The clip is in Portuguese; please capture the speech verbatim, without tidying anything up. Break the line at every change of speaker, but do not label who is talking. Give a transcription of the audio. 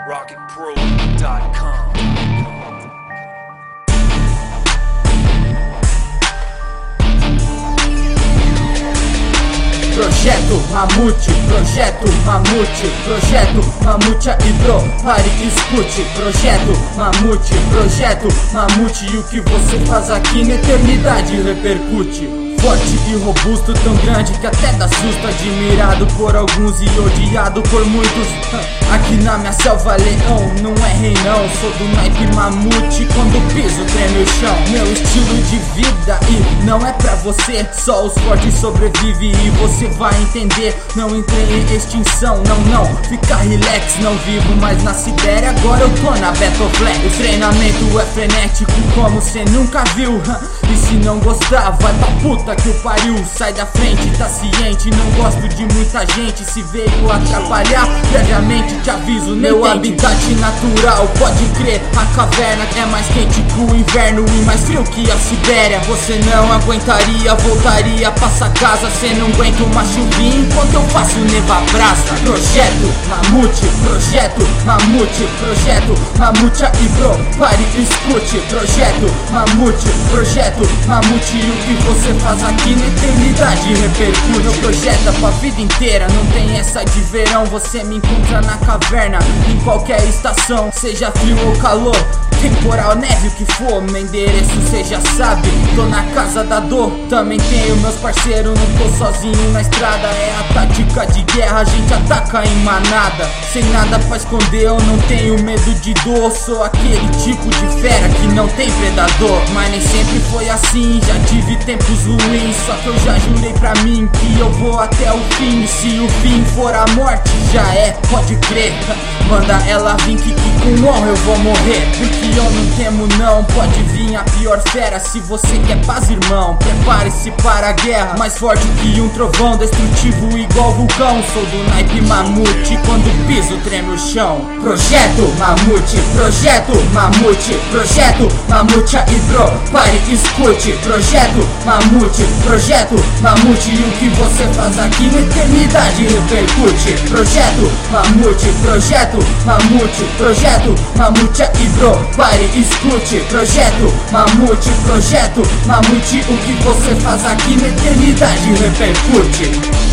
rocket pro dot com.
Projeto Mamute, Projeto Mamute, Projeto Mamute e bro, pare e escute. Projeto Mamute, Projeto Mamute, e o que você faz aqui na eternidade repercute. Forte e robusto, tão grande que até dá susto. Admirado por alguns e odiado por muitos. Aqui na minha selva leão, não é rei não. Sou do naipe mamute, quando piso treme o chão. Meu estilo de vida e não é pra você. Só os fortes sobrevivem e você vai entender. Não entrei em extinção, não, não. Fica relax, não vivo mais na Sibéria. Agora eu tô na Battleflag. O treinamento é frenético como cê nunca viu. E se não gostar, vai pra puta que o pariu. Sai da frente, tá ciente. Não gosto de muita gente. Se veio atrapalhar, previamente te aviso. Meu habitat natural, pode crer. A caverna é mais quente que o inverno e mais frio que a Sibéria. Você não aguentaria, voltaria, passa casa. Cê não aguenta uma chuvinha enquanto eu faço neva brasa. Projeto Mamute, Projeto Mamute, Projeto Mamute e bro, pare e escute. Projeto Mamute, Projeto Mamute, e o que você faz aqui na eternidade repercute. Meu projeto é pra vida inteira, não tem essa de verão. Você me encontra na caverna, em qualquer estação, seja frio ou calor, temporal, neve, o que for. Meu endereço cê já sabe, tô na casa da dor. Também tenho meus parceiros, não tô sozinho na estrada. É a tática de guerra, a gente ataca em manada. Sem nada pra esconder, eu não tenho medo de dor. Sou aquele tipo de fera que não tem predador. Mas nem sempre foi assim, já tive tempos ruins. Só que eu já jurei pra mim que eu vou até o fim. E se o fim for a morte, já é, pode crer. Manda ela vir que, que com honra eu vou morrer. Porque eu não temo não, pode vir a pior fera. Se você quer paz, irmão, prepare-se para a guerra. Mais forte que um trovão, destrutivo igual vulcão. Sou do naipe mamute, quando piso treme o chão. Projeto Mamute, Projeto Mamute, Projeto Mamute e bro, pare e escute. Projeto Mamute, Projeto Mamute, e o que você faz aqui na eternidade repercute. Projeto Mamute, Projeto Mamute, Projeto Mamute e bro, pare e escute. Projeto Mamute, Projeto Mamute, o que você faz aqui na eternidade repercute.